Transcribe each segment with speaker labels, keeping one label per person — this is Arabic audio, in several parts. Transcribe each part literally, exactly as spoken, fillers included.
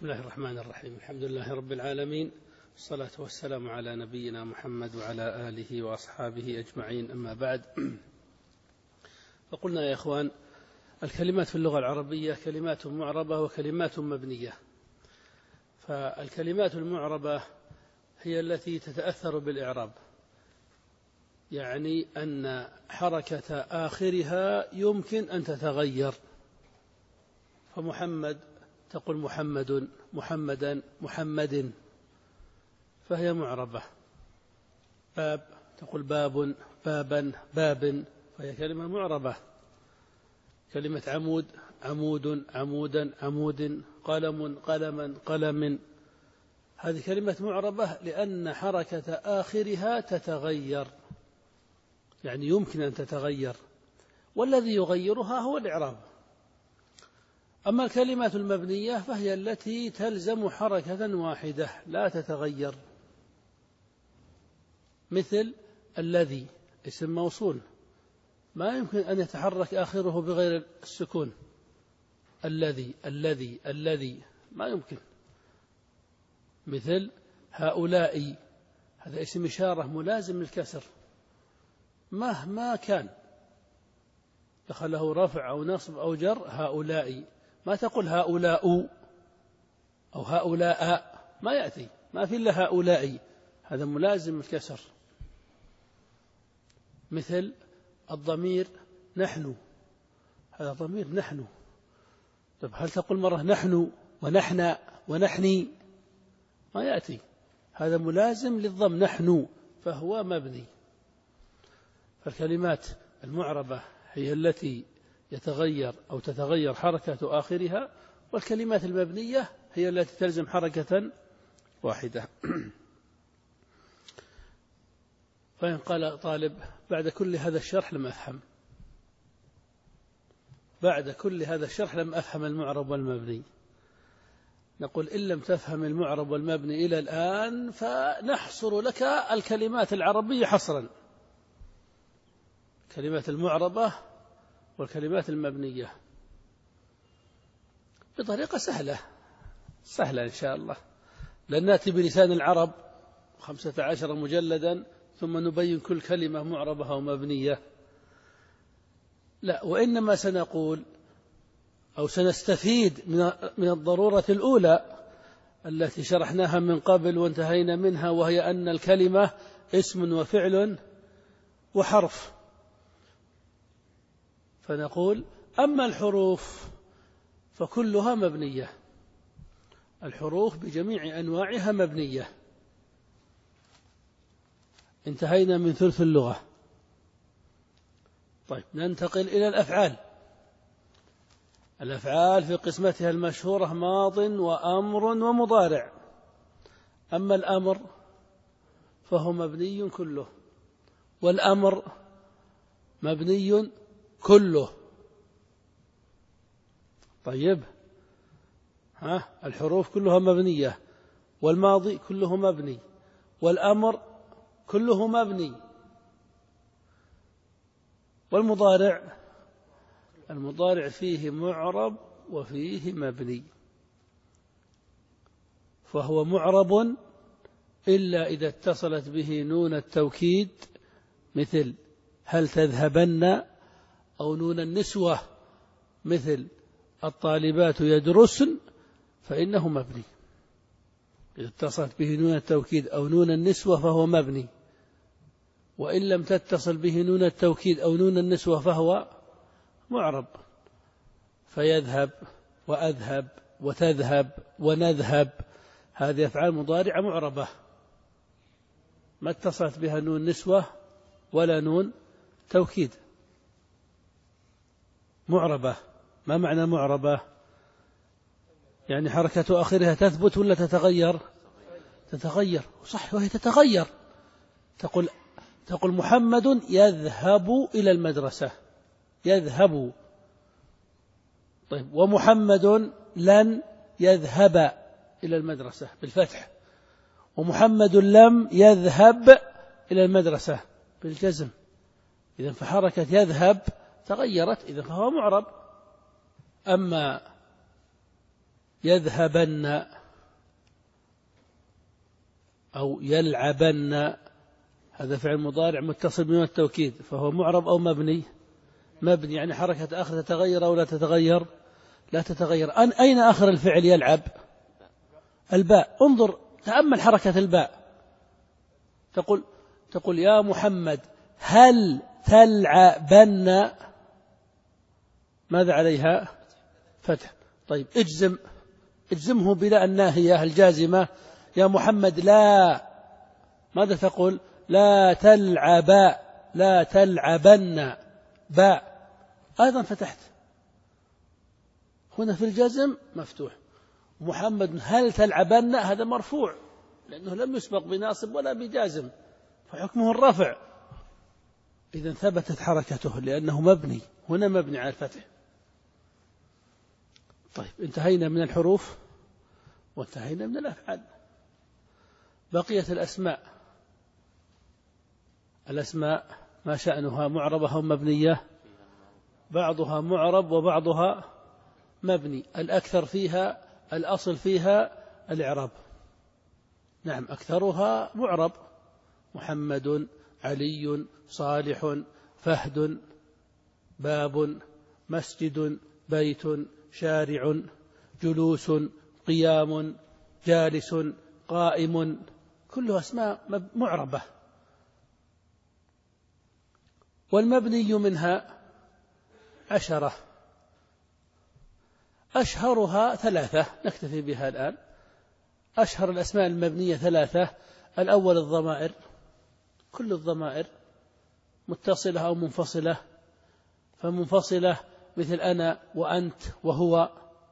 Speaker 1: بسم الله الرحمن الرحيم. الحمد لله رب العالمين، والصلاة والسلام على نبينا محمد وعلى آله وأصحابه أجمعين، أما بعد. فقلنا يا إخوان، الكلمات في اللغة العربية كلمات معربة وكلمات مبنية. فالكلمات المعربة هي التي تتأثر بالإعراب، يعني أن حركة آخرها يمكن أن تتغير. فمحمد تقول محمد، محمدا، محمد، فهي معربة. باب تقول باب، بابا، باب، فهي كلمة معربة. كلمة عمود، عمود، عمودا، عمود. قلم، قلما، قلم، هذه كلمة معربة لأن حركة آخرها تتغير، يعني يمكن أن تتغير، والذي يغيرها هو الإعراب. أما الكلمات المبنية فهي التي تلزم حركة واحدة لا تتغير، مثل الذي، اسم موصول ما يمكن أن يتحرك آخره بغير السكون. الذي، الذي، الذي، ما يمكن. مثل هؤلاء، هذا اسم إشارة ملازم للكسر مهما كان، دخله رفع أو نصب أو جر. هؤلاء، ما تقول هؤلاء أو هؤلاء، ما يأتي، ما في إلا هؤلاء، هذا ملازم الكسر. مثل الضمير نحن، هذا ضمير نحن. طب هل تقول مرة نحن ونحن ونحني؟ ما يأتي، هذا ملازم للضم نحن، فهو مبني. فالكلمات المعربة هي التي يتغير أو تتغير حركة آخرها، والكلمات المبنية هي التي تلزم حركة واحدة. فإن قال طالب بعد كل هذا الشرح لم أفهم، بعد كل هذا الشرح لم أفهم المعرب والمبني، نقول إن لم تفهم المعرب والمبني إلى الآن فنحصر لك الكلمات العربية حصرا، كلمات المعربة والكلمات المبنية، بطريقة سهلة سهلة إن شاء الله. لن نأتي بلسان العرب خمسة عشر مجلدا ثم نبين كل كلمة معربة ومبنية، لا، وإنما سنقول أو سنستفيد من الضرورة الأولى التي شرحناها من قبل وانتهينا منها، وهي أن الكلمة اسم وفعل وحرف. فنقول أما الحروف فكلها مبنية، الحروف بجميع أنواعها مبنية. انتهينا من ثلث اللغة. طيب ننتقل إلى الأفعال. الأفعال في قسمتها المشهورة ماض وأمر ومضارع. أما الأمر فهو مبني كله، والأمر مبني كله. طيب، ها الحروف كلها مبنية، والماضي كله مبني، والأمر كله مبني، والمضارع المضارع فيه معرب وفيه مبني. فهو معرب إلا إذا اتصلت به نون التوكيد، مثل هل تذهبن، أو نون النسوة مثل الطالبات يدرسن، فإنه مبني. إذا اتصلت به نون التوكيد أو نون النسوة فهو مبني، وإن لم تتصل به نون التوكيد أو نون النسوة فهو معرب. فيذهب وأذهب وتذهب ونذهب، هذه أفعال مضارعة معربة ما اتصلت بها نون نسوة ولا نون توكيد، معربة. ما معنى معربة؟ يعني حركة آخرها تثبت ولا تتغير؟ تتغير، صح، وهي تتغير. تقول تقول محمد يذهب إلى المدرسة، يذهب. طيب، ومحمد لن يذهب إلى المدرسة بالفتح، ومحمد لم يذهب إلى المدرسة بالجزم. إذن فحركة يذهب تغيرت، إذن فهو معرب. أما يذهبن أو يلعبن، هذا فعل مضارع متصل بنون التوكيد، فهو معرب أو مبني؟ مبني، يعني حركة آخر تتغير أو لا تتغير؟ لا تتغير. أن أين آخر الفعل يلعب؟ الباء. انظر تأمل حركة الباء، تقول تقول يا محمد هل تلعبن، ماذا عليها؟ فتح. طيب اجزم، اجزمه بلا الناهية الجازمة، يا محمد لا، ماذا تقول؟ لا تلعب، لا تلعبن، باء أيضا فتحت. هنا في الجزم مفتوح. محمد هل تلعبن، هذا مرفوع لأنه لم يسبق بناصب ولا بجازم، فحكمه الرفع، إذن ثبتت حركته لأنه مبني، هنا مبني على الفتح. طيب انتهينا من الحروف وانتهينا من الأفعال، بقية الأسماء. الأسماء ما شأنها؟ معربة أو مبنية؟ بعضها معرب وبعضها مبني، الأكثر فيها الأصل فيها الإعراب. نعم أكثرها معرب، محمد، علي، صالح، فهد، باب، مسجد، بيت، شارع، جلوس، قيام، جالس، قائم، كلها أسماء معربة. والمبني منها عشرة، أشهرها ثلاثة نكتفي بها الآن. أشهر الأسماء المبنية ثلاثة: الأول الضمائر، كل الضمائر متصلة أو منفصلة، فمنفصلة مثل أنا وأنت وهو،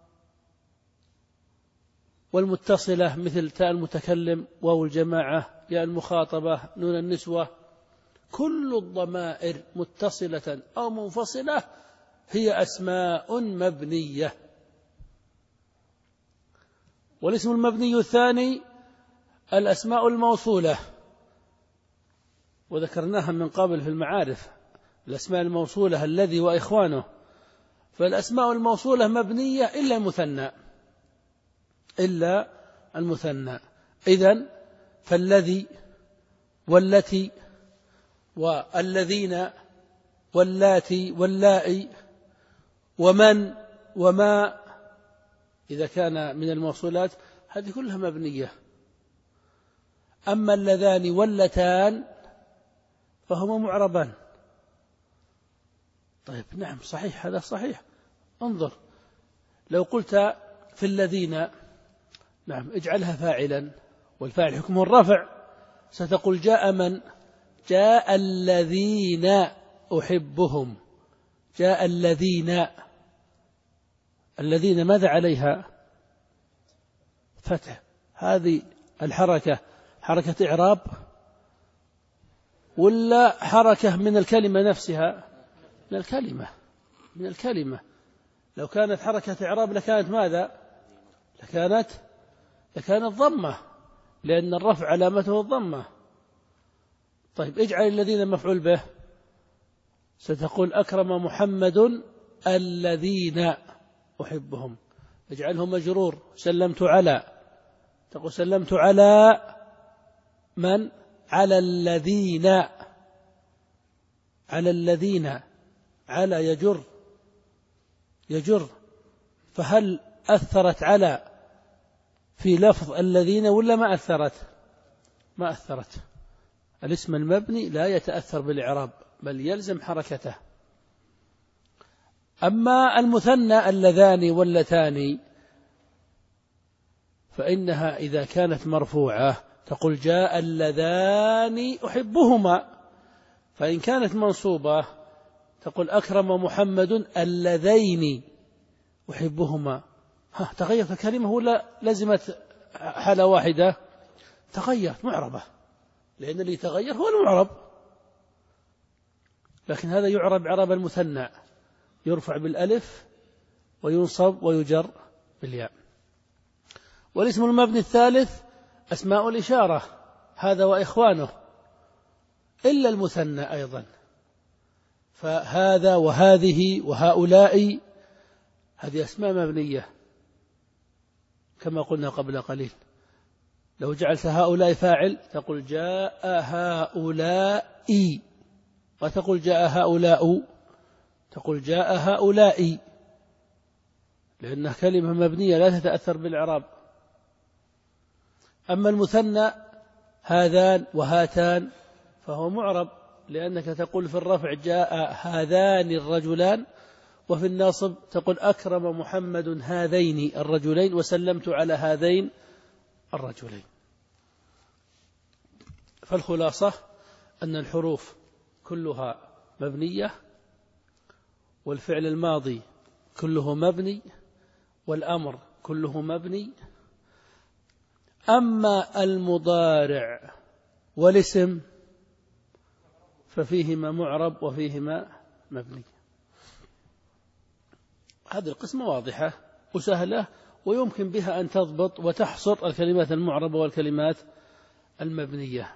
Speaker 1: والمتصلة مثل تاء المتكلم، واو الجماعة، ياء المخاطبة، نون النسوة. كل الضمائر متصلة أو منفصلة هي أسماء مبنية. والاسم المبني الثاني الأسماء الموصولة، وذكرناها من قبل في المعارف، الأسماء الموصولة الذي وإخوانه. فالأسماء الموصولة مبنية إلا المثنى، إلا المثنى. إذن فالذي والتي والذين واللاتي واللائي ومن وما، إذا كان من الموصولات هذه كلها مبنية. أما اللذان واللتان فهما معربان. طيب نعم صحيح، هذا صحيح. انظر لو قلت في الذين، نعم اجعلها فاعلا والفاعل حكمه الرفع، ستقول جاء من؟ جاء الذين أحبهم، جاء الذين. الذين ماذا عليها؟ فتح. هذه الحركة حركة إعراب ولا حركة من الكلمة نفسها؟ من الكلمة، من الكلمة. لو كانت حركة إعراب لكانت ماذا؟ لكانت لكانت ضمة، لأن الرفع علامته الضمة. طيب اجعل الذين مفعول به، ستقول أكرم محمد الذين أحبهم. اجعله مجرور، سلمت على، تقول سلمت على من؟ على الذين، على الذين، على يجر يجر. فهل أثرت على في لفظ الذين ولا ما أثرت؟ ما أثرت. الاسم المبني لا يتأثر بالإعراب بل يلزم حركته. أما المثنى اللذان واللتان فإنها إذا كانت مرفوعة تقول جاء اللذان أحبهما، فإن كانت منصوبة تقول أكرم محمد اللذين أحبهما. ها تغيرت الكلمة ولا لزمت حالة واحدة؟ تغيرت، معربة، لأن اللي يتغير هو المعرب. لكن هذا يعرب إعراب المثنى، يرفع بالألف وينصب ويجر بالياء. والاسم المبني الثالث أسماء الإشارة، هذا وإخوانه، إلا المثنى أيضا. فهذا وهذه وهؤلاء هذه أسماء مبنية. كما قلنا قبل قليل. لو جعلت هؤلاء فاعل تقول جاء هؤلاء، وتقول جاء هؤلاء، تقول جاء هؤلاء، لأنها كلمة مبنية لا تتأثر بالإعراب. أما المثنى هذان وهاتان فهو معرب، لأنك تقول في الرفع جاء هذان الرجلان، وفي الناصب تقول أكرم محمد هذين الرجلين وسلمت على هذين الرجلين. فالخلاصة أن الحروف كلها مبنية، والفعل الماضي كله مبني، والأمر كله مبني. أما المضارع والاسم ففيهما معرب وفيهما مبني. هذه القسمة واضحة وسهلة، ويمكن بها أن تضبط وتحصر الكلمات المعربة والكلمات المبنية.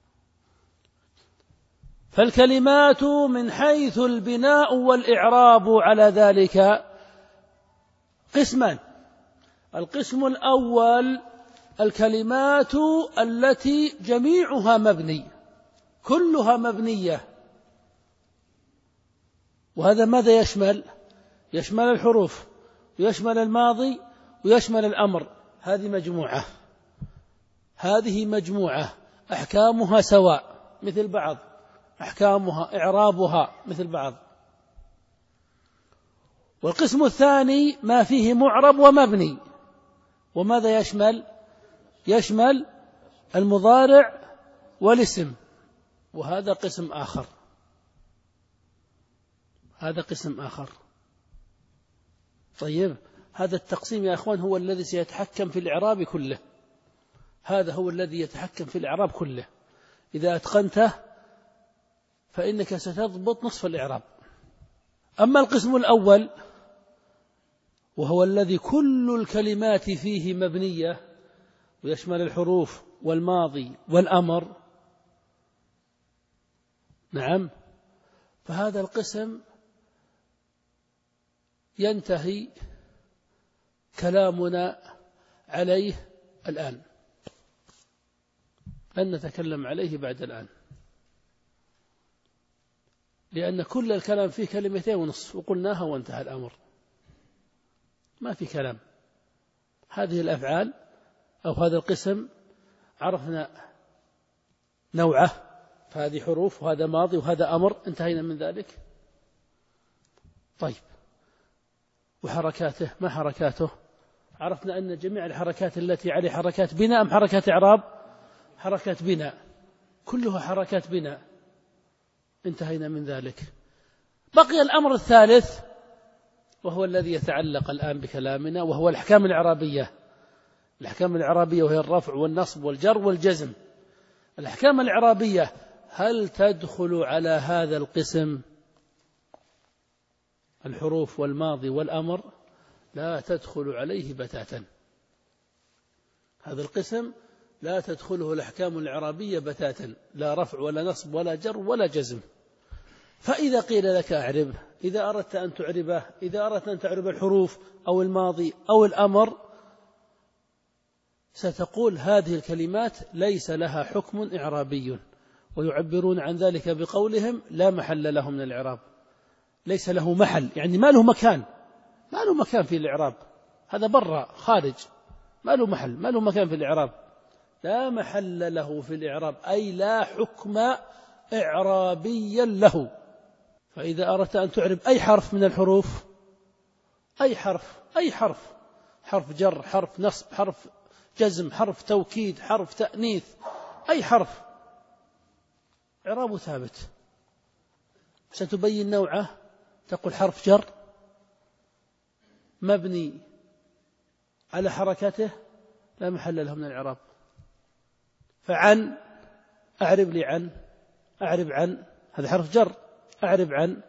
Speaker 1: فالكلمات من حيث البناء والإعراب على ذلك قسمان. القسم الأول الكلمات التي جميعها مبني، كلها مبنية، وهذا ماذا يشمل؟ يشمل الحروف ويشمل الماضي ويشمل الأمر. هذه مجموعة، هذه مجموعة أحكامها سواء مثل بعض، أحكامها إعرابها مثل بعض. والقسم الثاني ما فيه معرب ومبني، وماذا يشمل؟ يشمل المضارع والاسم، وهذا قسم آخر، هذا قسم آخر. طيب، هذا التقسيم يا أخوان هو الذي سيتحكم في الإعراب كله، هذا هو الذي يتحكم في الإعراب كله. إذا أتقنته فإنك ستضبط نصف الإعراب. أما القسم الأول وهو الذي كل الكلمات فيه مبنية ويشمل الحروف والماضي والأمر، نعم، فهذا القسم ينتهي كلامنا عليه الآن، لن نتكلم عليه بعد الآن، لأن كل الكلام فيه كلمتين ونصف وقلناها وانتهى الأمر، ما في كلام. هذه الأفعال أو هذا القسم عرفنا نوعه، فهذه حروف وهذا ماضي وهذا أمر، انتهينا من ذلك. طيب، وحركاته ما حركاته؟ عرفنا أن جميع الحركات التي عليه حركات بناء أم حركات إعراب؟ حركات بناء، كلها حركات بناء، انتهينا من ذلك. بقي الأمر الثالث وهو الذي يتعلق الآن بكلامنا، وهو الأحكام الإعرابية. الأحكام الإعرابية وهي الرفع والنصب والجر والجزم. الأحكام الإعرابية هل تدخل على هذا القسم الحروف والماضي والأمر؟ لا تدخل عليه بتاتا. هذا القسم لا تدخله الأحكام الإعرابية بتاتا، لا رفع ولا نصب ولا جر ولا جزم. فإذا قيل لك أعرب، إذا أردت أن تعربه، إذا أردت أن تعرب الحروف أو الماضي أو الأمر، ستقول هذه الكلمات ليس لها حكم إعرابي، ويعبرون عن ذلك بقولهم لا محل له من الإعراب. ليس له محل، يعني ما له مكان، ما له مكان في الإعراب، هذا برا خارج، ما له محل، ما له مكان في الإعراب. لا محل له في الإعراب، أي لا حكم إعرابيا له. فإذا أردت أن تعرب أي حرف من الحروف، أي حرف، أي حرف، حرف جر، حرف نصب، حرف جزم، حرف توكيد، حرف تأنيث، أي حرف، إعرابه ثابت. ستبين نوعه، تقول حرف جر مبني على حركته لا محل له من الإعراب. فعن، أعرب لي عن، أعرب عن، هذا حرف جر، أعرب عن،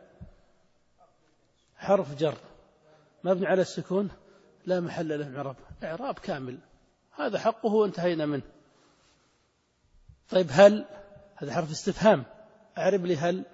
Speaker 1: حرف جر مبني على السكون لا محل له من الإعراب، إعراب كامل، هذا حقه وانتهينا منه. طيب، هل، هذا حرف استفهام، أعرب لي هل،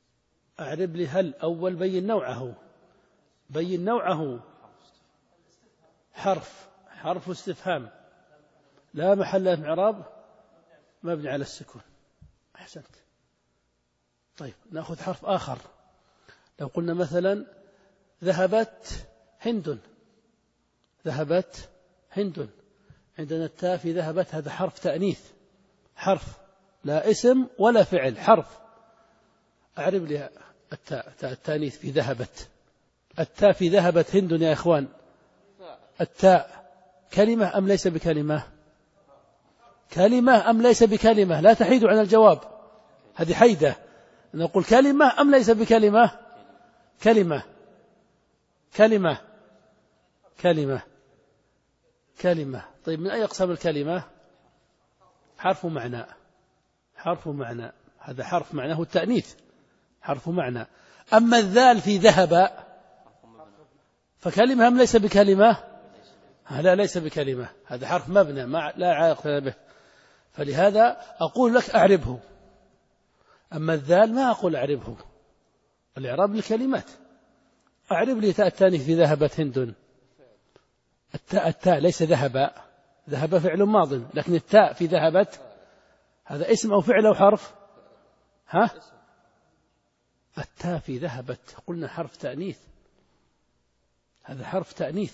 Speaker 1: أعرب لي هل، أول بين نوعه، بين نوعه، حرف حرف استفهام لا محل له من إعراب مبني على السكون. أحسنت. طيب نأخذ حرف آخر. لو قلنا مثلا ذهبت هند، ذهبت هند، عندنا التاء في ذهبت، هذا حرف تأنيث، حرف لا اسم ولا فعل، حرف. أعرب لي التاء، تاء التأنيث في ذهبت. التاء في ذهبت هند يا إخوان، التاء كلمة أم ليس بكلمة؟ كلمة أم ليس بكلمة؟ لا تحيدوا عن الجواب، هذه حيدة. نقول كلمة أم ليس بكلمة؟ كلمة كلمة كلمة كلمة. طيب من أي أقسام الكلمة؟ حرف معنى، حرف معنى، هذا حرف معناه التأنيث، حرف معنى. أما الذال في ذهب فكلمة أم ليس بكلمة؟ لا ليس بكلمة، هذا حرف مبنى ما لا علاقة به، فلهذا أقول لك أعربه. أما الذال ما أقول أعربه، الإعراب للكلمات. أعرب لي تاء التانيث في ذهبت هند. التاء التاء ليس ذهب، ذهب فعل ماض، لكن التاء في ذهبت هذا اسم أو فعل أو حرف؟ ها؟ التاء في ذهبت قلنا حرف تأنيث، هذا حرف تأنيث،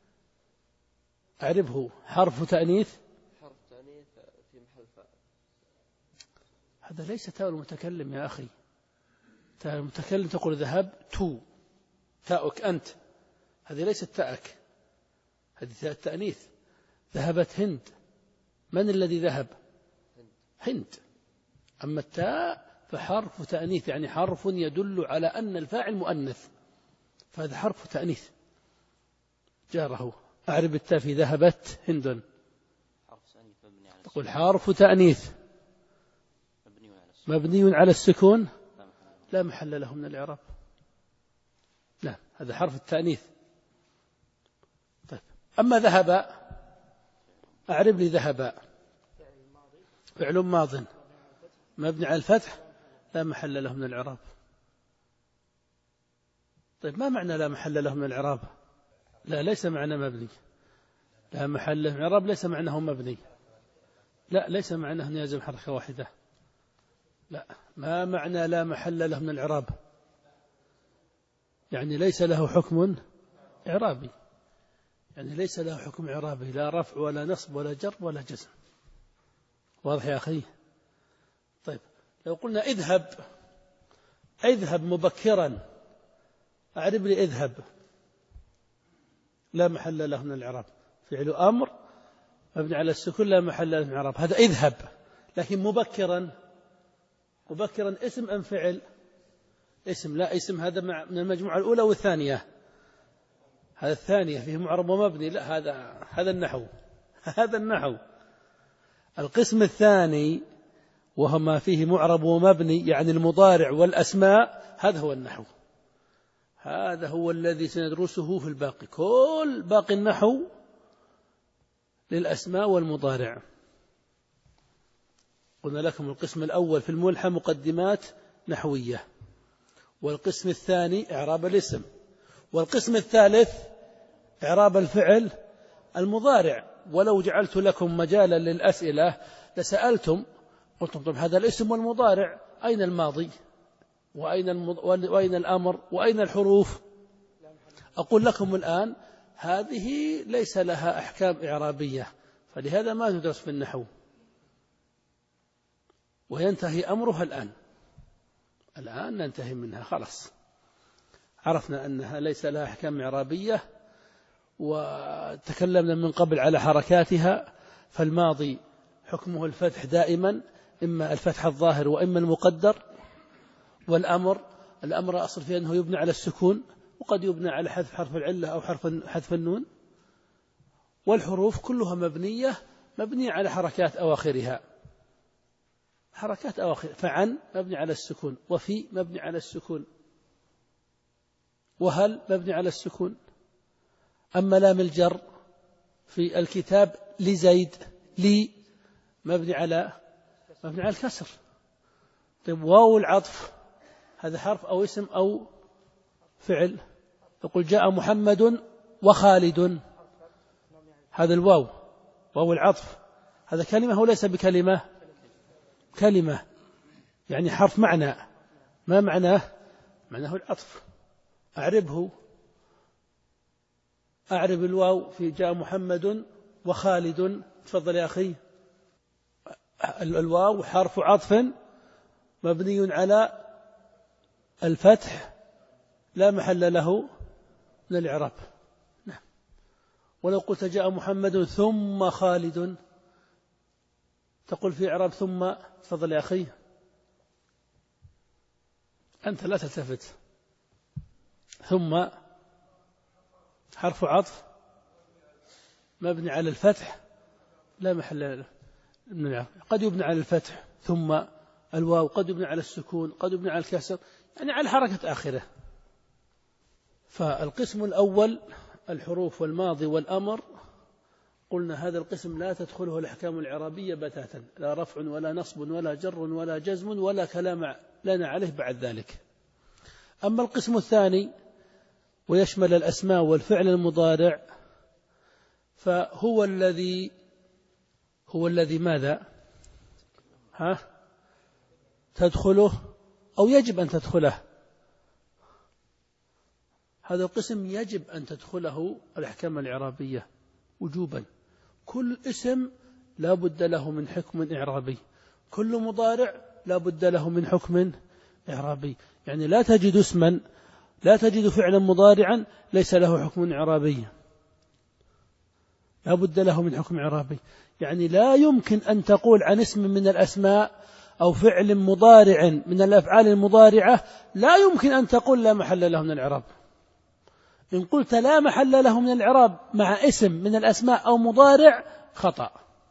Speaker 1: أعربه حرف تأنيث.
Speaker 2: حرف تأنيث في محل فاعل.
Speaker 1: هذا ليس تاء المتكلم يا أخي، تاء المتكلم تقول ذهبت، تاؤك أنت، هذه ليست تاءك، هذه تاء التأنيث. ذهبت هند، من الذي ذهب؟ هند. أما التاء فحرف تأنيث، يعني حرف يدل على أن الفاعل مؤنث، فهذا حرف تأنيث جاره. أعرب التاء في ذهبت هند. تقول حرف تأنيث مبني على السكون لا محل له من الإعراب. لا، هذا حرف التأنيث. طيب أما ذهب، أعرب لي ذهب فعل ماض مبني على الفتح لا محل له من الإعراب. طيب ما معنى لا محل له من الإعراب؟ لا ليس معنى مبني، لا محل له من الإعراب ليس معناه مبني، لا ليس معناه أن يلزم حركة واحدة، لا. ما معنى لا محل له من الإعراب؟ يعني ليس له حكم إعرابي، يعني ليس له حكم إعرابي، لا رفع ولا نصب ولا جر ولا جزم. واضح يا أخي؟ طيب لو قلنا اذهب، اذهب مبكرا، أعرب لي اذهب لا محل له من الإعراب، فعل أمر مبني على السكون لا محل له من الإعراب، هذا اذهب. لكن مبكرا، مبكرا اسم أم فعل؟ اسم، لا اسم، هذا من المجموعة الأولى والثانية، هذا الثانية فيه معرب ومبني، لا هذا هذا النحو هذا النحو. القسم الثاني وهو ما فيه معرب ومبني، يعني المضارع والأسماء، هذا هو النحو، هذا هو الذي سندرسه في الباقي، كل باقي النحو للأسماء والمضارع. قلنا لكم القسم الأول في الملحة مقدمات نحوية، والقسم الثاني إعراب الاسم، والقسم الثالث إعراب الفعل المضارع. ولو جعلت لكم مجالا للأسئلة لسألتم، قلتم طب هذا الاسم والمضارع أين الماضي وأين, المض... وأين الأمر وأين الحروف؟ أقول لكم الآن هذه ليس لها أحكام إعرابية، فلهذا ما تدرس في النحو، وينتهي أمرها الآن، الآن ننتهي منها خلاص، عرفنا أنها ليس لها أحكام إعرابية، وتكلمنا من قبل على حركاتها. فالماضي حكمه الفتح دائما، إما الفتح الظاهر وإما المقدر. والأمر، الأمر أصل فيه أنه يبنى على السكون، وقد يبنى على حذف حرف العلة أو حرف حذف النون. والحروف كلها مبنية مبنية على حركات أواخرها، حركات أواخر. فعن مبني على السكون، وفي مبني على السكون، وهل مبني على السكون. أما لام الجر في الكتاب لزيد، لي مبني على مبني على الكسر. طيب واو العطف هذا حرف أو اسم أو فعل؟ يقول جاء محمد وخالد، هذا الواو واو العطف، هذا كلمة هو ليس بكلمة؟ كلمة، يعني حرف معنى. ما معناه؟ معناه العطف. أعربه، أعرب الواو في جاء محمد وخالد. تفضل يا أخي. الواو حرف عطف مبني على الفتح لا محل له من الإعراب. نعم. ولو قلت جاء محمد ثم خالد تقول في إعراب ثم. تفضل يا أخي. أنت لا تلتفت. ثم حرف عطف مبني على الفتح لا محل له من الإعراب. قد يبنى على الفتح ثم الواو، قد يبنى على السكون، قد يبنى على الكسر، يعني على حركة آخره. فالقسم الأول الحروف والماضي والأمر، قلنا هذا القسم لا تدخله الأحكام الإعرابية بتاتا، لا رفع ولا نصب ولا جر ولا جزم ولا كلام لنا عليه بعد ذلك. أما القسم الثاني ويشمل الأسماء والفعل المضارع، فهو الذي هو الذي ماذا؟ ها؟ تدخله أو يجب أن تدخله. هذا القسم يجب أن تدخله الأحكام الإعرابية وجوبا. كل اسم لا بد له من حكم إعرابي، كل مضارع لا بد له من حكم إعرابي. يعني لا تجد اسما، لا تجد فعلا مضارعا ليس له حكم إعرابي، لا بد له من حكم إعرابي. يعني لا يمكن أن تقول عن اسم من الأسماء أو فعل مضارع من الأفعال المضارعة لا يمكن أن تقول لا محل له من الإعراب. إن قلت لا محل له من الإعراب مع اسم من الأسماء أو مضارع خطأ.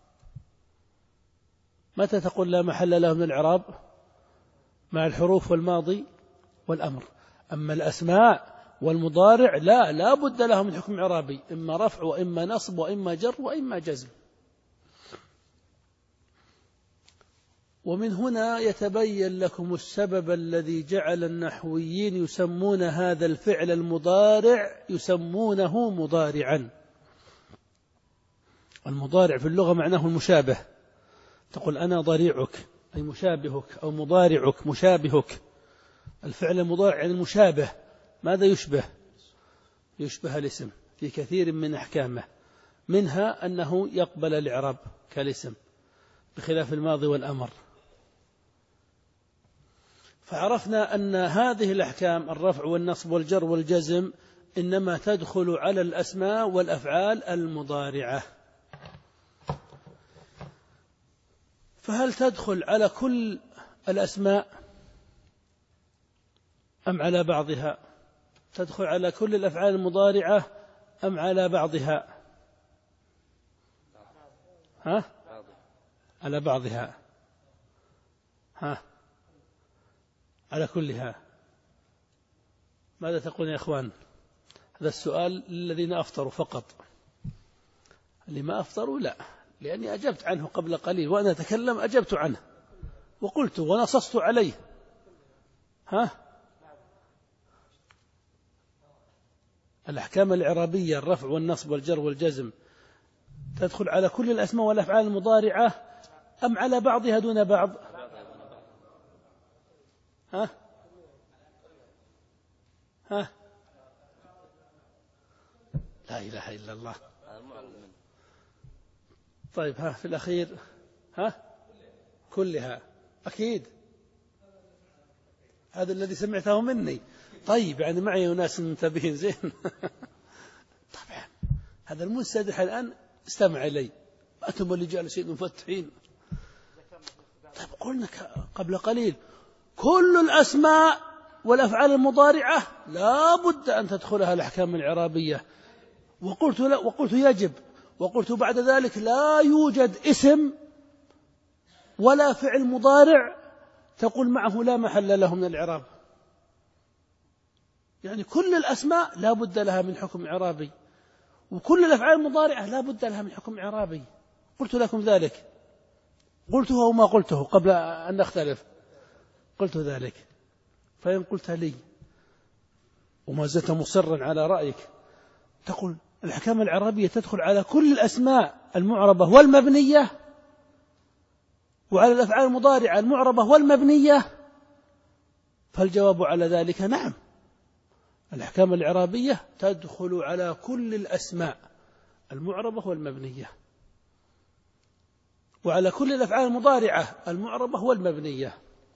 Speaker 1: متى تقول لا محل له من الإعراب؟ مع الحروف والماضي والأمر. أما الأسماء والمضارع لا لا بد له من حكم إعرابي، إما رفع وإما نصب وإما جر وإما جزم. ومن هنا يتبين لكم السبب الذي جعل النحويين يسمون هذا الفعل المضارع يسمونه مضارعا. المضارع في اللغة معناه المشابه. تقول أنا ضريعك أي مشابهك، أو مضارعك مشابهك. الفعل المضارع يعني المشابه. ماذا يشبه؟ يشبه الاسم في كثير من أحكامه، منها أنه يقبل الإعراب كالاسم بخلاف الماضي والأمر. فعرفنا أن هذه الأحكام الرفع والنصب والجر والجزم إنما تدخل على الأسماء والأفعال المضارعة. فهل تدخل على كل الأسماء أم على بعضها؟ تدخل على كل الأفعال المضارعة أم على بعضها؟ ها؟ على بعضها. ها؟ على كلها. ماذا تقول يا أخوان؟ هذا السؤال للذين أفطروا فقط. اللي ما أفطروا لا، لأني أجبت عنه قبل قليل وأنا أتكلم أجبت عنه وقلت ونصصت عليه. ها؟ الأحكام الإعرابية الرفع والنصب والجر والجزم تدخل على كل الأسماء والأفعال المضارعة أم على بعضها دون بعض؟ ها؟ ها؟ لا إله إلا الله. طيب ها في الأخير ها؟ كلها أكيد. هذا الذي سمعته مني. طيب يعني معي ناس منتبهين زين. طبعا هذا المنسدح الآن استمع إلي، أنتم اللي جالسين مفتحين. طيب قلنا قبل قليل كل الأسماء والأفعال المضارعة لا بد أن تدخلها الأحكام الإعرابية، وقلت, لا وقلت يجب، وقلت بعد ذلك لا يوجد اسم ولا فعل مضارع تقول معه لا محل له من الإعراب. يعني كل الأسماء لا بد لها من حكم إعرابي، وكل الأفعال المضارعة لا بد لها من حكم إعرابي. قلت لكم ذلك، قلته وما قلته قبل أن نختلف، قلت ذلك. فإن قلت لي وما زلت مصرا على رأيك تقول الأحكام الإعرابية تدخل على كل الأسماء المعربة والمبنية وعلى الأفعال المضارعة المعربة والمبنية؟ فالجواب على ذلك نعم، الأحكام الإعرابية تدخل على كل الأسماء المعربة والمبنية وعلى كل الأفعال المضارعة المعربة والمبنية.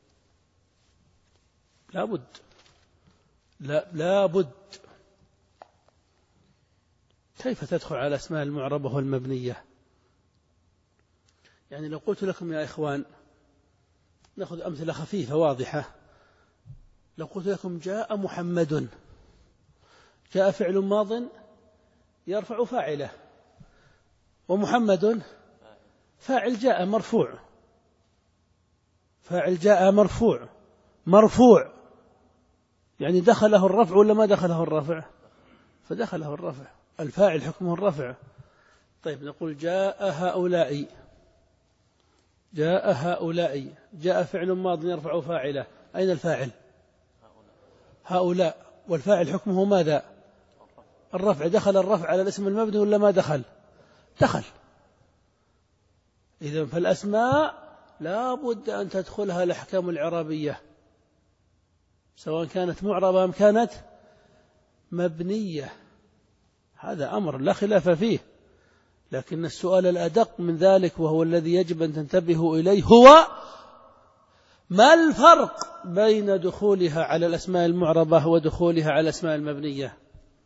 Speaker 1: لا بد لا, لا بد. كيف تدخل على الأسماء المعربة والمبنية؟ يعني لو قلت لكم يا إخوان، نأخذ أمثلة خفيفة واضحة. لو قلت لكم جاء محمد، جاء فعل ماض يرفع فاعله، ومحمد فاعل جاء مرفوع، فاعل جاء مرفوع مرفوع يعني دخله الرفع ولا ما دخله الرفع؟ فدخله الرفع، الفاعل حكمه الرفع. طيب نقول جاء هؤلاء، جاء هؤلاء، جاء فعل ماض يرفع فاعله، أين الفاعل؟ هؤلاء، والفاعل حكمه ماذا؟ الرفع. دخل الرفع على الاسم المبني ولا ما دخل؟ دخل. إذن فالأسماء لا بد أن تدخلها الأحكام الإعرابية، سواء كانت معربة أم كانت مبنية، هذا أمر لا خلاف فيه. لكن السؤال الأدق من ذلك وهو الذي يجب أن تنتبهوا إليه هو ما الفرق بين دخولها على الأسماء المعربة ودخولها على الأسماء المبنية؟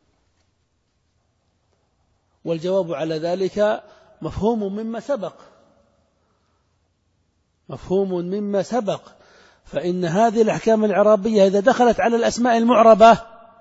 Speaker 1: والجواب على ذلك مفهوم مما سبق، مفهوم مما سبق. فإن هذه الأحكام الإعرابية إذا دخلت على الأسماء المعربة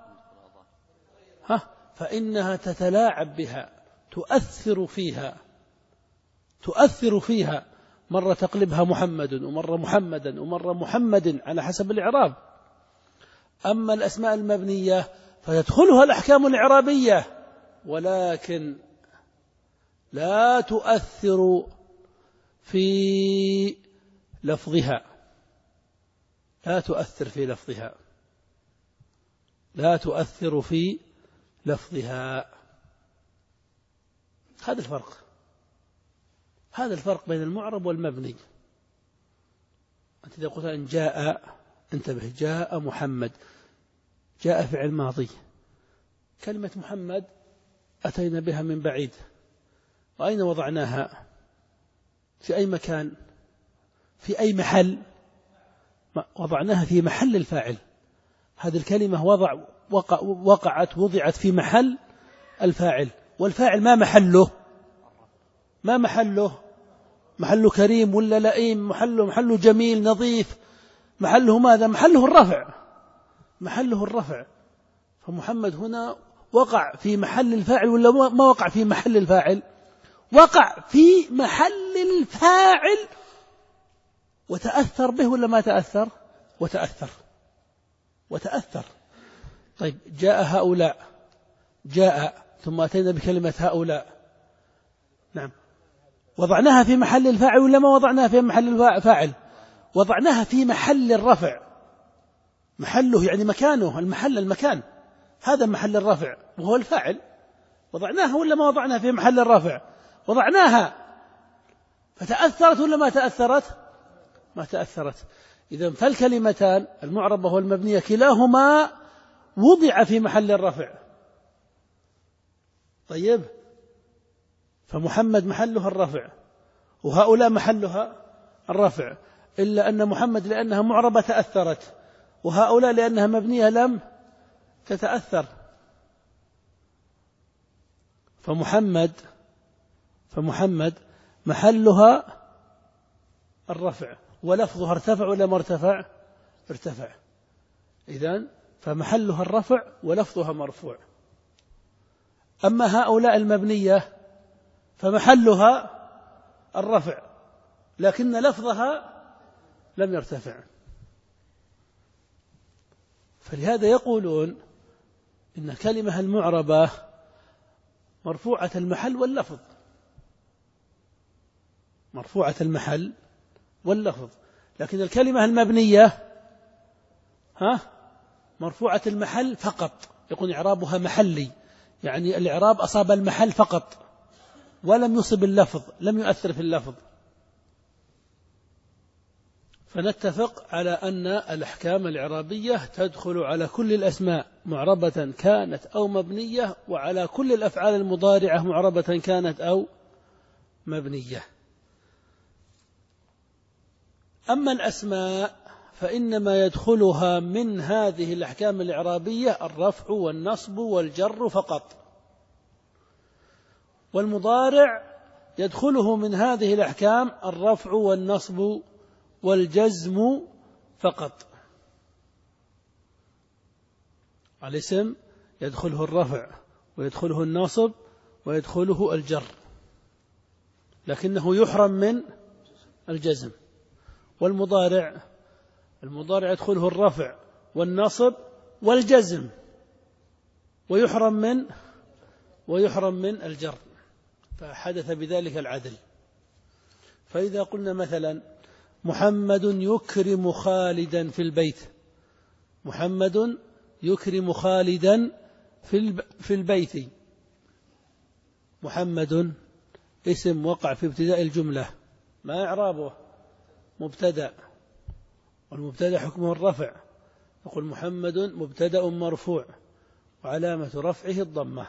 Speaker 1: ها فإنها تتلاعب بها، تؤثر فيها، تؤثر فيها، مرة تقلبها محمد ومرة محمدا ومرة محمد على حسب الإعراب. أما الأسماء المبنية فتدخلها الأحكام الإعرابية ولكن لا تؤثر في لفظها، لا تؤثر في لفظها، لا تؤثر في لفظها. هذا الفرق، هذا الفرق بين المعرب والمبني. أنت إذا قلت أن جاء، انتبه، جاء محمد، جاء فعل ماضي، كلمة محمد أتينا بها من بعيد، وأين وضعناها؟ في أي مكان؟ في أي محل؟ وضعناها في محل الفاعل. هذه الكلمة وضع وقع وقعت وضعت في محل الفاعل، والفاعل ما محله؟ ما محله؟ محله كريم ولا لئيم؟ محله محله جميل نظيف؟ محله ماذا؟ محله الرفع، محله الرفع. فمحمد هنا وقع في محل الفاعل ولا ما وقع في محل الفاعل؟ وقع في محل الفاعل وتأثر به ولا ما تأثر؟ وتأثر، وتأثر. طيب جاء هؤلاء، جاء ثم أتينا بكلمة هؤلاء، نعم، وضعناها في محل الفاعل ولا ما وضعناها في محل الفاعل؟ وضعناها في محل الرفع، محله يعني مكانه، المحل المكان، هذا محل الرفع وهو الفاعل. وضعناها ولا ما وضعناها في محل الرفع؟ وضعناها، فتأثرت ولا ما تأثرت؟ ما تأثرت. إذن فالكلمتان المعربة والمبنية كلاهما وضع في محل الرفع. طيب، فمحمد محلها الرفع وهؤلاء محلها الرفع، إلا أن محمد لأنها معربة تأثرت، وهؤلاء لأنها مبنية لم تتأثر. فمحمد فمحمد محلها الرفع ولفظها ارتفع ولا ما ارتفع؟ ارتفع. إذن فمحلها الرفع ولفظها مرفوع. أما هؤلاء المبنية فمحلها الرفع لكن لفظها لم يرتفع. فلهذا يقولون إن الكلمة المعربة مرفوعة المحل واللفظ، مرفوعة المحل واللفظ، لكن الكلمة المبنية ها مرفوعة المحل فقط، يكون إعرابها محلي، يعني الإعراب أصاب المحل فقط ولم يصب اللفظ، لم يؤثر في اللفظ. فنتفق على أن الأحكام الإعرابية تدخل على كل الأسماء معربة كانت أو مبنية، وعلى كل الأفعال المضارعة معربة كانت أو مبنية. أما الأسماء فإنما يدخلها من هذه الأحكام الإعرابية الرفع والنصب والجر فقط، والمضارع يدخله من هذه الأحكام الرفع والنصب والجزم فقط. الاسم يدخله الرفع ويدخله النصب ويدخله الجر، لكنه يحرم من الجزم. والمضارع المضارع يدخله الرفع والنصب والجزم ويحرم من ويحرم من الجر، فحدث بذلك العدل. فإذا قلنا مثلا محمد يكرم خالدا في البيت، محمد يكرم خالدا في البيت، محمد اسم وقع في ابتداء الجملة، ما إعرابه؟ مبتدأ، والمبتدأ حكمه الرفع، يقول محمد مبتدأ مرفوع وعلامة رفعه الضمة.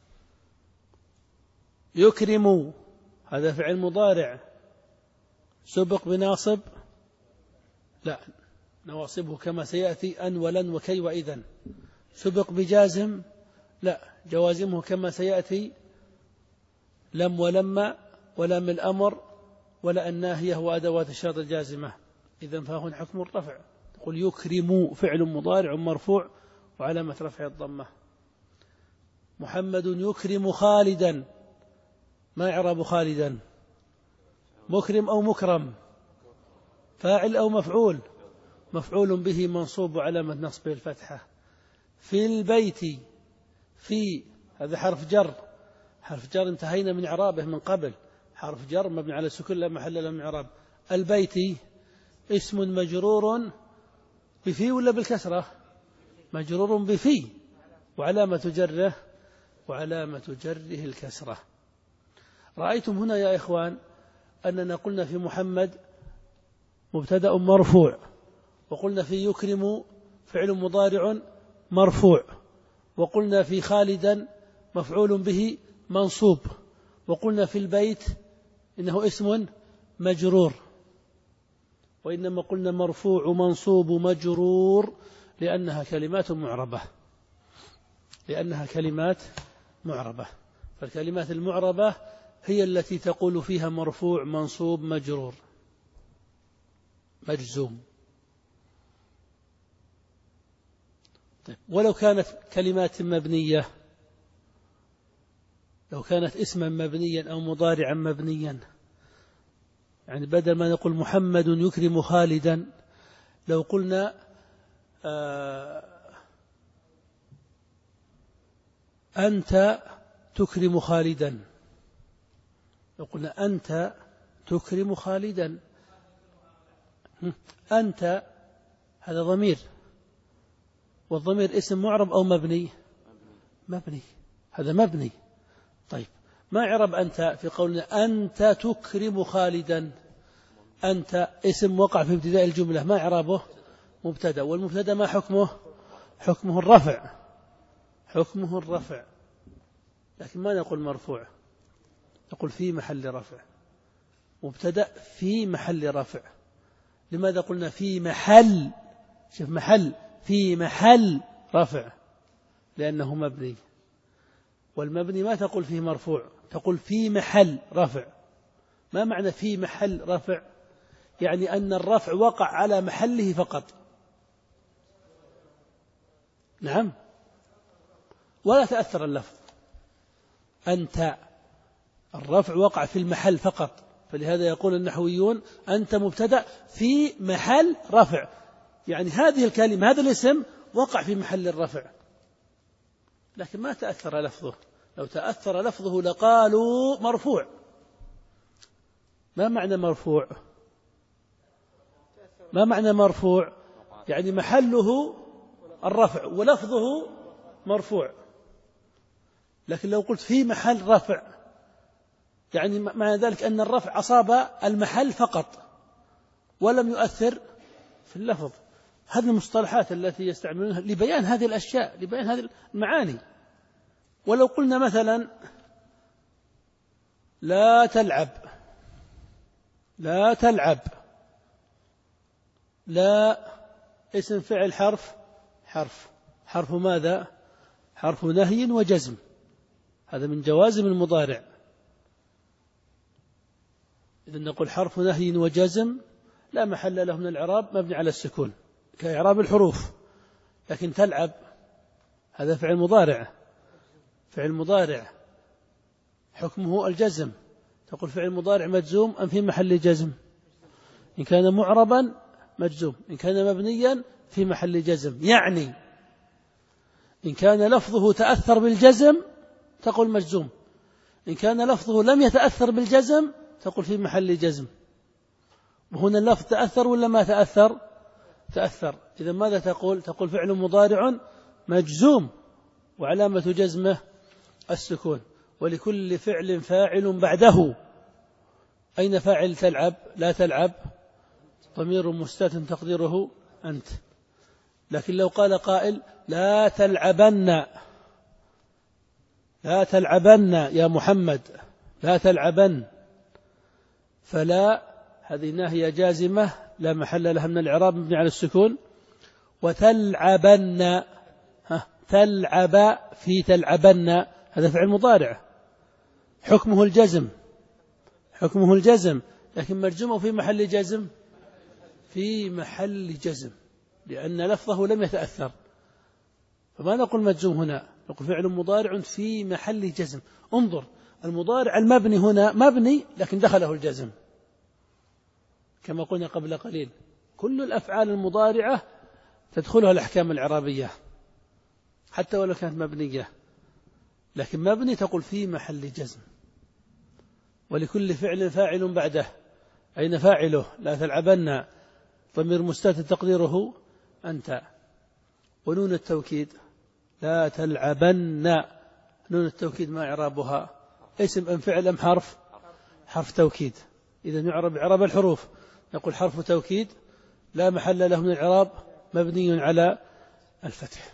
Speaker 1: يكرم هذا فعل مضارع سبق بناصب؟ لا، نواصبه كما سيأتي أن ولن وكي وإذن. سبق بجازم؟ لا، جوازمه كما سيأتي لم ولما ولم الأمر ولا الناهية وأدوات الشرط الجازمة. إذن فهو حكم الرفع، تقول يكرم فعل مضارع مرفوع وعلامة رفع الضمة. محمد يكرم خالدا، ما إعراب خالدا؟ مكرم أو مكرم؟ فاعل أو مفعول؟ مفعول به منصوب وعلامة نصبه الفتحة. في البيت، في هذا حرف جر، حرف جر انتهينا من إعرابه من قبل، حرف جر مبني على السكون لا محل له من إعراب. البيت اسم مجرور بفي ولا بالكسرة؟ مجرور بفي وعلامة جره وعلامة جره الكسرة. رأيتم هنا يا إخوان أننا قلنا في محمد مبتدأ مرفوع، وقلنا في يكرم فعل مضارع مرفوع، وقلنا في خالدا مفعول به منصوب، وقلنا في البيت إنه اسم مجرور. وإنما قلنا مرفوع منصوب مجرور لأنها كلمات معربة، لأنها كلمات معربة. فالكلمات المعربة هي التي تقول فيها مرفوع منصوب مجرور مجزوم. طيب، ولو كانت كلمات مبنية، لو كانت اسما مبنيا أو مضارعا مبنيا، يعني بدل ما نقول محمد يكرم خالدا لو قلنا آه أنت تكرم خالدا، لو قلنا أنت تكرم خالدا، أنت هذا ضمير، والضمير اسم معرب أو مبني؟ مبني، هذا مبني. طيب، ما إعراب أنت في قولنا أنت تكرم خالدا؟ أنت اسم وقع في ابتداء الجملة، ما إعرابه؟ مبتدأ، والمبتدأ ما حكمه؟ حكمه الرفع، حكمه الرفع، لكن ما نقول مرفوع، نقول في محل رفع، مبتدأ في محل رفع. لماذا قلنا في محل؟ شوف محل، في محل رفع، لأنه مبني، والمبني ما تقول فيه مرفوع، تقول في محل رفع. ما معنى في محل رفع؟ يعني أن الرفع وقع على محله فقط. نعم، ولا تأثر اللفظ. أنت الرفع وقع في المحل فقط، فلهذا يقول النحويون أنت مبتدأ في محل رفع، يعني هذه الكلمة هذا الاسم وقع في محل الرفع، لكن ما تأثر لفظه. لو تأثر لفظه لقالوا مرفوع. ما معنى مرفوع؟ ما معنى مرفوع؟ يعني محله الرفع ولفظه مرفوع. لكن لو قلت في محل رفع يعني معنى ذلك أن الرفع أصاب المحل فقط ولم يؤثر في اللفظ. هذه المصطلحات التي يستعملونها لبيان هذه الأشياء، لبيان هذه المعاني. ولو قلنا مثلا لا تلعب، لا تلعب، لا اسم فعل حرف حرف حرف ماذا؟ حرف نهي وجزم، هذا من جوازم المضارع. إذن نقول حرف نهي وجزم لا محل له من الإعراب، مبني على السكون كإعراب الحروف. لكن تلعب هذا فعل مضارع، فعل مضارع حكمه الجزم، تقول فعل مضارع مجزوم أم في محل جزم؟ إن كان معربا مجزوم، إن كان مبنيا في محل جزم. يعني إن كان لفظه تأثر بالجزم تقول مجزوم، إن كان لفظه لم يتأثر بالجزم تقول في محل جزم. وهنا اللفظ تأثر ولا ما تأثر؟ تأثر. إذا ماذا تقول؟ تقول فعل مضارع مجزوم وعلامة جزمه السكون. ولكل فعل فاعل بعده. أين فاعل تلعب؟ لا تلعب ضمير مستتر تقديره أنت. لكن لو قال قائل لا تلعبن، لا تلعبن يا محمد، لا تلعبن، فلا هذه ناهية جازمة لا محل لها من الإعراب، مبني على السكون. وتلعبن، ها تلعب في تلعبن هذا فعل مضارع حكمه الجزم، حكمه الجزم، لكن مجزومه في محل جزم، في محل جزم، لأن لفظه لم يتأثر. فما نقول مجزوم هنا، نقول فعل مضارع في محل جزم. انظر المضارع المبني هنا مبني لكن دخله الجزم، كما قلنا قبل قليل كل الأفعال المضارعة تدخلها الأحكام الإعرابية حتى ولو كانت مبنية، لكن مبني تقول في محل جزم. ولكل فعل فاعل بعده، أين فاعله؟ لا تلعبن ضمير مستتر تقديره أنت. ونون التوكيد لا تلعبن، نون التوكيد ما إعرابها؟ اسم أم فعل أم حرف؟ حرف توكيد. إذا يعرب إعراب الحروف نقول حرف توكيد لا محل له من الإعراب، مبني على الفتح.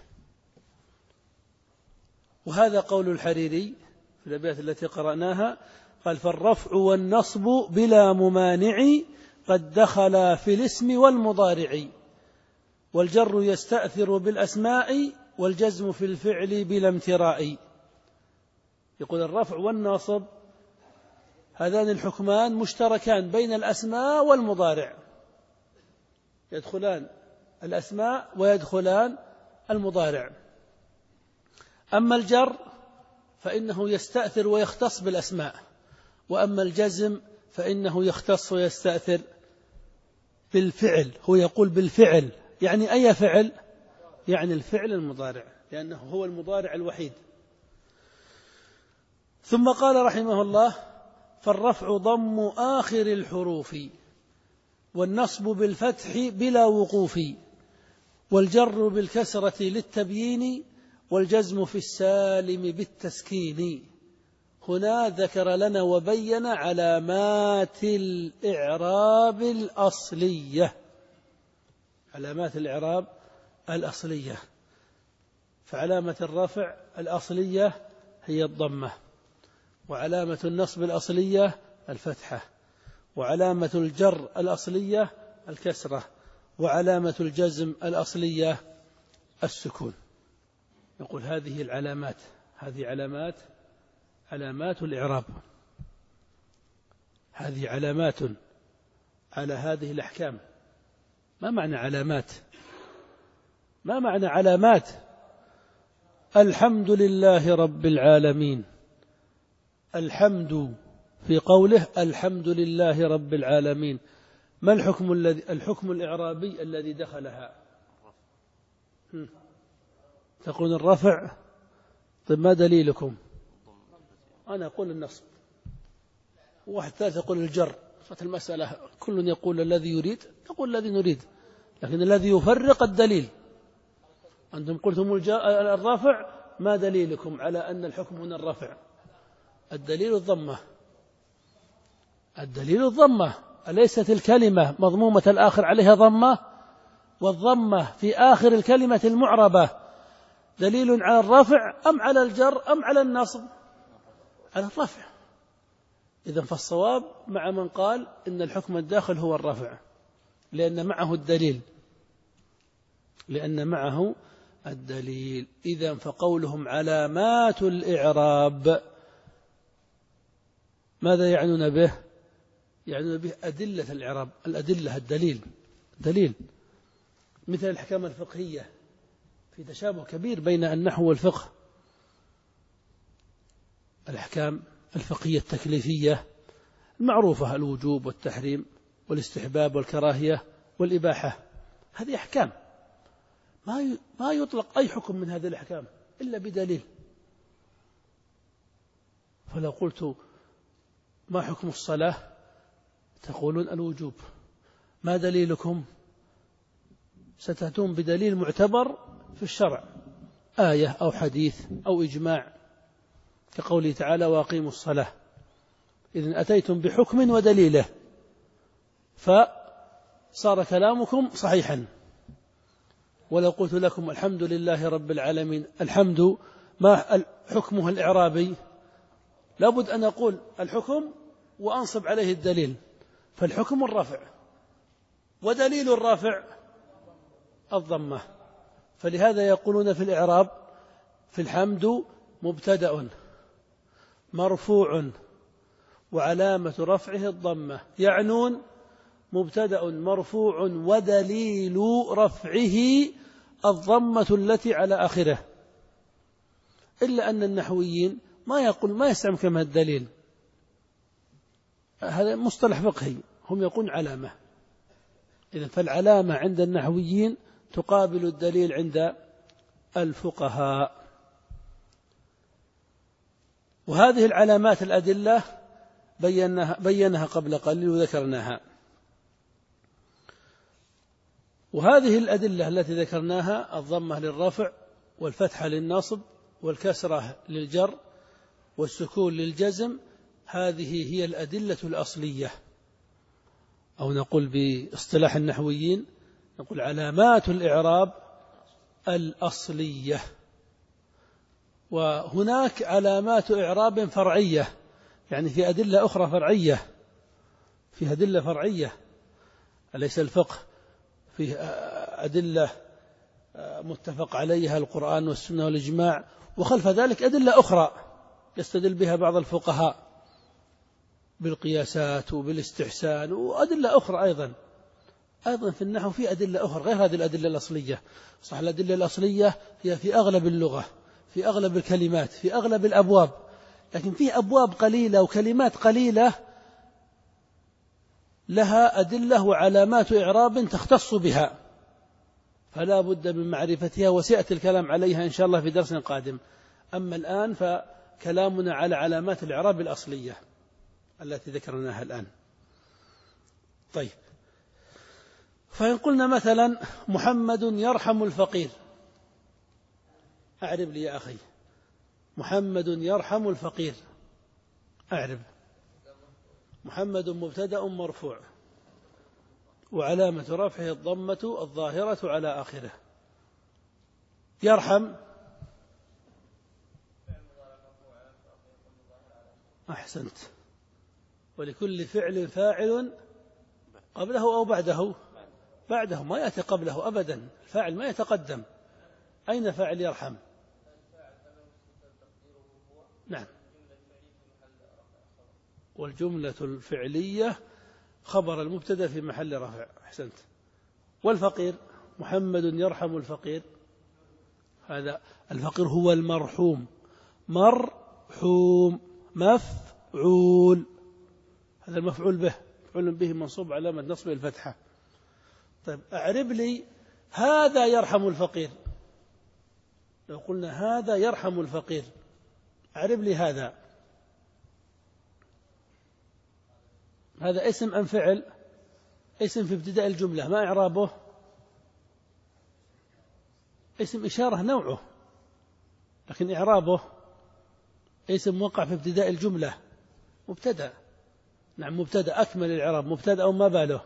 Speaker 1: وهذا قول الحريري في الأبيات التي قرأناها، قال فالرفع والنصب بلا ممانع قد دخل في الاسم والمضارع، والجر يستأثر بالأسماء والجزم في الفعل بلا امتراء. يقول الرفع والنصب هذان الحكمان مشتركان بين الأسماء والمضارع، يدخلان الأسماء ويدخلان المضارع. أما الجر فإنه يستأثر ويختص بالأسماء، وأما الجزم فإنه يختص ويستأثر بالفعل. هو يقول بالفعل يعني أي فعل؟ يعني الفعل المضارع، لأنه هو المضارع الوحيد. ثم قال رحمه الله فالرفع ضم آخر الحروف، والنصب بالفتح بلا وقوف، والجر بالكسرة للتبيين، والجزم في السالم بالتسكين. هنا ذكر لنا وبين علامات الإعراب الأصلية، علامات الإعراب الأصلية. فعلامة الرفع الأصلية هي الضمة، وعلامة النصب الأصلية الفتحة، وعلامة الجر الأصلية الكسرة، وعلامة الجزم الأصلية السكون. نقول هذه العلامات، هذه علامات علامات الإعراب، هذه علامات على هذه الأحكام. ما معنى علامات؟ ما معنى علامات؟ الحمد لله رب العالمين، الحمد في قوله الحمد لله رب العالمين، ما الحكم الذي الحكم الإعرابي الذي دخلها؟ تقول الرفع. طيب ما دليلكم؟ أنا أقول النصب، واحد ثالث يقول الجر. فالمسألة كل يقول الذي يريد، نقول الذي نريد، لكن الذي يفرق الدليل. أنتم قلتم الرافع ما دليلكم على أن الحكم هنا الرفع؟ الدليل الضمة، الدليل الضمة. أليست الكلمة مضمومة الآخر عليها ضمة؟ والضمة في آخر الكلمة المعربة دليل على الرفع أم على الجر أم على النصب؟ على الرفع. إذن فالصواب مع من قال إن الحكم الداخل هو الرفع، لأن معه الدليل، لأن معه الدليل. إذن فقولهم علامات الإعراب ماذا يعنون به؟ يعنون به أدلة الإعراب، الأدلة الدليل، دليل. مثل الأحكام الفقهية، في تشابه كبير بين النحو والفقه. الأحكام الفقهية التكليفية المعروفة، الوجوب والتحريم والاستحباب والكراهية والإباحة، هذه أحكام ما ما يطلق أي حكم من هذه الأحكام إلا بدليل. فلو قلت ما حكم الصلاة تقولون الوجوب، ما دليلكم؟ ستأتون بدليل معتبر في الشرع، آية أو حديث أو إجماع، كقوله تعالى وأقيموا الصلاة. إذن أتيتم بحكم ودليله، فصار كلامكم صحيحا. ولو قلت لكم الحمد لله رب العالمين، الحمد ما حكمه الإعرابي؟ لابد أن أقول الحكم وأنصب عليه الدليل، فالحكم الرفع، ودليل الرافع الضمة. فلهذا يقولون في الإعراب في الحمد مبتدأ مرفوع وعلامة رفعه الضمة، يعنون مبتدأ مرفوع ودليل رفعه الضمة التي على آخره. إلا أن النحويين ما يقول ما يستعمل كلمة الدليل، هذا مصطلح فقهي، هم يقولون علامة. إذن فالعلامة عند النحويين تقابل الدليل عند الفقهاء. وهذه العلامات الأدلة بينها, بينها قبل قليل وذكرناها. وهذه الأدلة التي ذكرناها الضمة للرفع والفتحة للنصب والكسرة للجر والسكون للجزم، هذه هي الأدلة الأصلية، أو نقول باصطلاح النحويين نقول علامات الإعراب الأصلية. وهناك علامات إعراب فرعية، يعني في أدلة أخرى فرعية، في أدلة فرعية، أليس الفقه فيه أدلة متفق عليها القرآن والسنة والإجماع، وخلف ذلك أدلة أخرى يستدل بها بعض الفقهاء بالقياسات وبالاستحسان، وأدلة أخرى أيضا. أيضا في النحو في أدلة أخرى غير هذه الأدلة الأصلية. صح، الأدلة الأصلية هي في أغلب اللغة، في أغلب الكلمات، في أغلب الأبواب، لكن في أبواب قليلة وكلمات قليلة لها أدلة وعلامات إعراب تختص بها، فلا بد من معرفتها، وسيأتي الكلام عليها إن شاء الله في درس قادم. أما الآن فكلامنا على علامات الإعراب الأصلية التي ذكرناها الآن. طيب، فإن قلنا مثلا محمد يرحم الفقير، أعرب لي يا أخي، محمد يرحم الفقير، أعرب. محمد مبتدأ مرفوع وعلامة رفعه الضمة الظاهرة على آخره. يرحم أحسنت، ولكل فعل فاعل قبله أو بعده؟ بعده، ما يأتي قبله أبدا، الفاعل ما يتقدم. أين فاعل يرحم؟ نعم، والجملة الفعلية خبر المبتدأ في محل رفع. أحسنت. والفقير محمد يرحم الفقير، هذا الفقير هو المرحوم، مرحوم مفعول، هذا المفعول به، مفعول به منصوب علامة نصبه الفتحة. طيب، أعرب لي هذا يرحم الفقير. لو قلنا هذا يرحم الفقير، أعرب لي هذا، هذا اسم أم فعل؟ اسم في ابتداء الجملة، ما إعرابه؟ اسم إشارة نوعه، لكن إعرابه اسم وقع في ابتداء الجملة مبتدأ. نعم مبتدأ أكمل الإعراب مبتدأ أو ما باله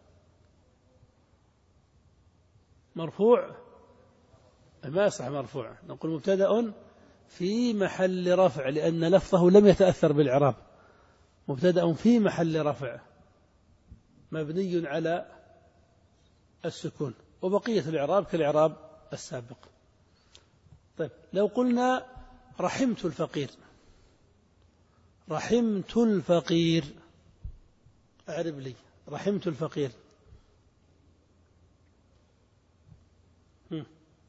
Speaker 1: مرفوع ما يصح مرفوع نقول مبتدأ في محل رفع لأن لفظه لم يتأثر بالإعراب مبتدأ في محل رفع مبني على السكون وبقية الإعراب كالإعراب السابق. طيب لو قلنا رحمت الفقير رحمت الفقير أعرب لي رحمت الفقير هم.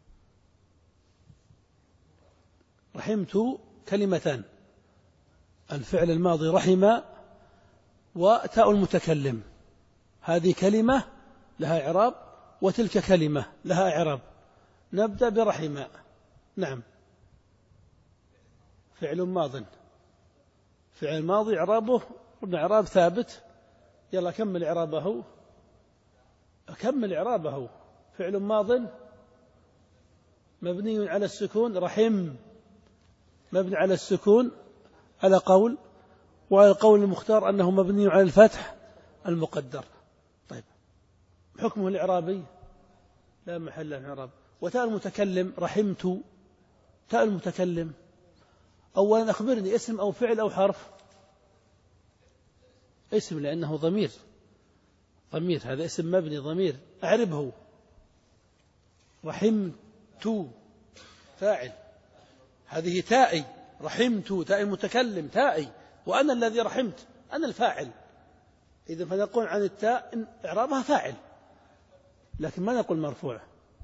Speaker 1: رحمت كلمتان الفعل الماضي رحم وتاء المتكلم هذه كلمة لها إعراب وتلك كلمة لها إعراب. نبدأ برحم. نعم فعل ماض فعل ماضي إعرابه قلنا إعراب ثابت يلا كمل إعرابه أكمل إعرابه فعل ماض مبني على السكون رحم مبني على السكون على قول وعلى القول المختار أنه مبني على الفتح المقدر. طيب حكمه الإعرابي لا محل له من إعراب. وتاء المتكلم رحمت تاء المتكلم أولا أخبرني اسم أو فعل أو حرف اسم لأنه ضمير ضمير هذا اسم مبني ضمير أعربه رحمت فاعل هذه تائي رحمت تاء المتكلم تائي وأنا الذي رحمت أنا الفاعل إذا فنقول عن التاء إعرابها فاعل لكن ما نقول مرفوع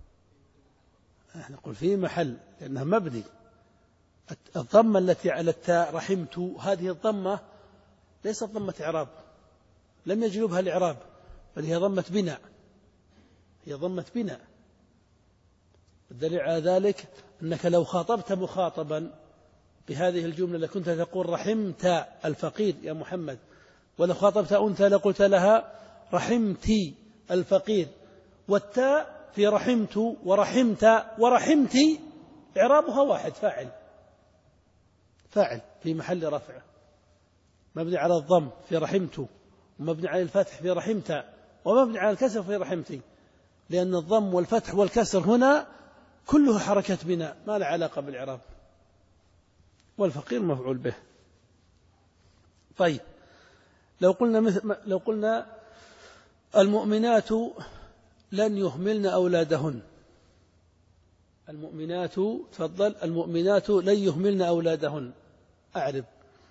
Speaker 1: نقول في محل لأنها مبني. الضمة التي على التاء رحمت هذه الضمة ليست ضمة إعراب لم يجلبها الإعراب بل هي ضمة بناء هي ضمة بناء. الدليل على ذلك أنك لو خاطبت مخاطبا بهذه الجملة لكنت تقول رحمت الفقير يا محمد ولو خاطبت أنثى لقلت لها رحمتي الفقير والتاء في رحمت ورحمت ورحمتي إعرابها واحد فاعل فاعل في محل رفع مبني على الضم في رحمت ومبني على الفتح في رحمت ومبني على الكسر في رحمتي لأن الضم والفتح والكسر هنا كله حركة بناء ما له علاقة بالإعراب والفقير مفعول به. طيب لو قلنا مثل لو قلنا المؤمنات لن يهملن أولادهن المؤمنات تفضل المؤمنات لن يهملن أولادهن أعرب.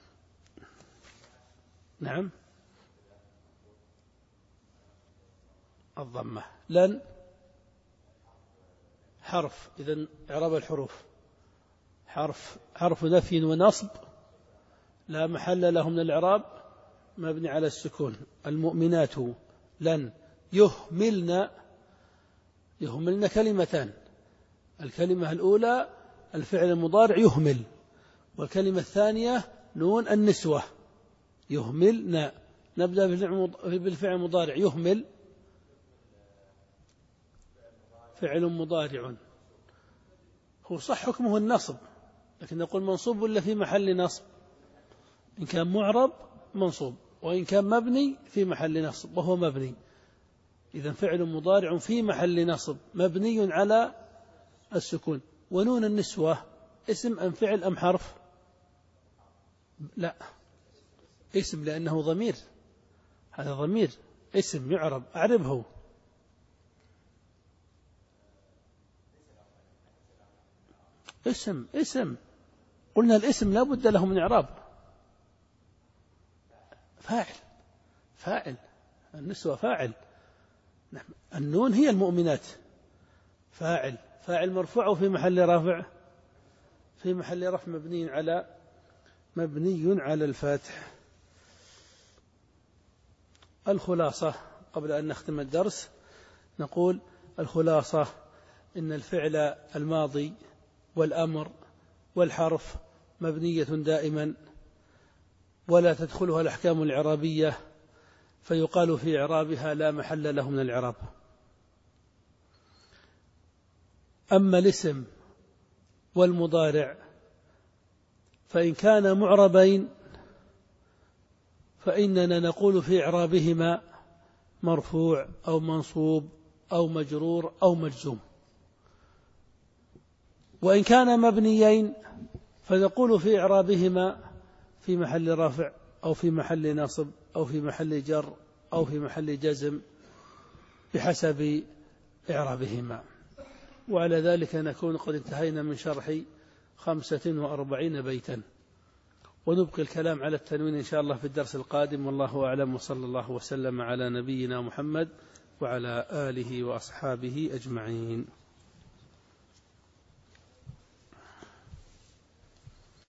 Speaker 1: نعم الضمة لن حرف إذن إعراب الحروف حرف حرف نفي ونصب لا محل له من الإعراب مبني على السكون. المؤمنات لن يهملن يهملن كلمتان الكلمة الأولى الفعل المضارع يهمل والكلمة الثانية نون النسوة يهملن. نبدأ بالفعل المضارع يهمل فعل مضارع هو صح حكمه النصب لكن نقول منصوب ولا في محل نصب إن كان معرب منصوب وإن كان مبني في محل نصب وهو مبني. إذا فعل مضارع في محل نصب مبني على السكون. ونون النسوة اسم أم فعل أم حرف لا اسم لأنه ضمير هذا ضمير اسم يعرب أعربه اسم اسم قلنا الاسم لا بد له من إعراب فاعل فاعل النسوة فاعل. النون هي المؤمنات فاعل فاعل مرفوع في محل رفع في محل رفع مبني على مبني على الفتح. الخلاصة قبل أن نختم الدرس نقول الخلاصة إن الفعل الماضي والأمر والحرف مبنية دائما ولا تدخلها الأحكام الإعرابية فيقال في إعرابها لا محل له من الإعراب. أما الاسم والمضارع فإن كان معربين فإننا نقول في إعرابهما مرفوع أو منصوب أو مجرور أو مجزوم. وإن كان مبنيين فنقول في إعرابهما في محل رفع أو في محل نصب أو في محل جر أو في محل جزم بحسب إعرابهما. وعلى ذلك نكون قد انتهينا من شرح خمسة وأربعين بيتا، ونبقي الكلام على التنوين إن شاء الله في الدرس القادم. والله أعلم، وصلى الله وسلم على نبينا محمد وعلى آله وأصحابه أجمعين.